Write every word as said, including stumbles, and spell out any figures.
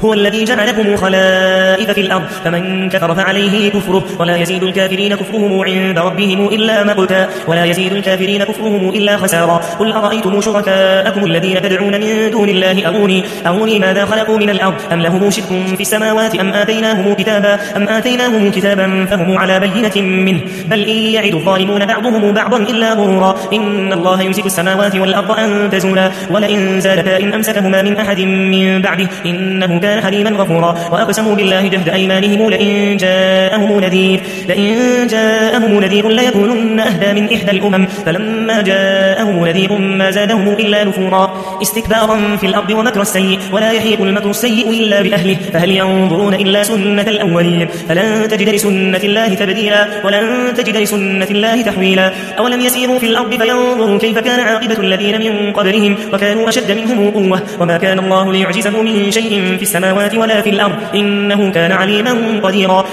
هو الذي جعلكم خلائف في الأرض فمن كفر فعليه كفره ولا يزيد الكافرين كفرهم عند ربهم إلا مقتا ولا يزيد الكافرين كفرهم إلا خسارا قل أرأيتم شركاءكم الذين تدعون من دون الله أروني, أروني ماذا خلقوا من الأرض أم لهم شرك في السماوات أم آتيناهم كتابا, أم آتيناهم كتابا فهم على بينة منه بل إن يعد الظالمون بعضهم بعضا إلا غرورا إن الله يمسك السماوات والأرض أن تزولا ولئن زالتا إن أمسكهما من أحد من بعده إنه كان حليما غفورا وأقسموا بالله جهد أيمانهم لئن جاءهم نذير لئن جاءهم نذير ليكونن أهدى من إحدى الأمم فلما جاءهم نذير ما زادهم إلا نفورا استكبارا في الأرض ومكر السيء ولا يحيق المكر السيء إلا بأهله فهل ينظرون إلا سنة الأولين فلن تجد لسنة الله تبديلا ولن تجد لسنة الله تحويلا أولم يسيروا في الأرض فينظروا كيف كان عاقبة الذين من قبلهم وكانوا أشد منهم قوة وما كان الله ليعجزه من شيء في السماوات ولا في الأرض إنه كان عليما قديرا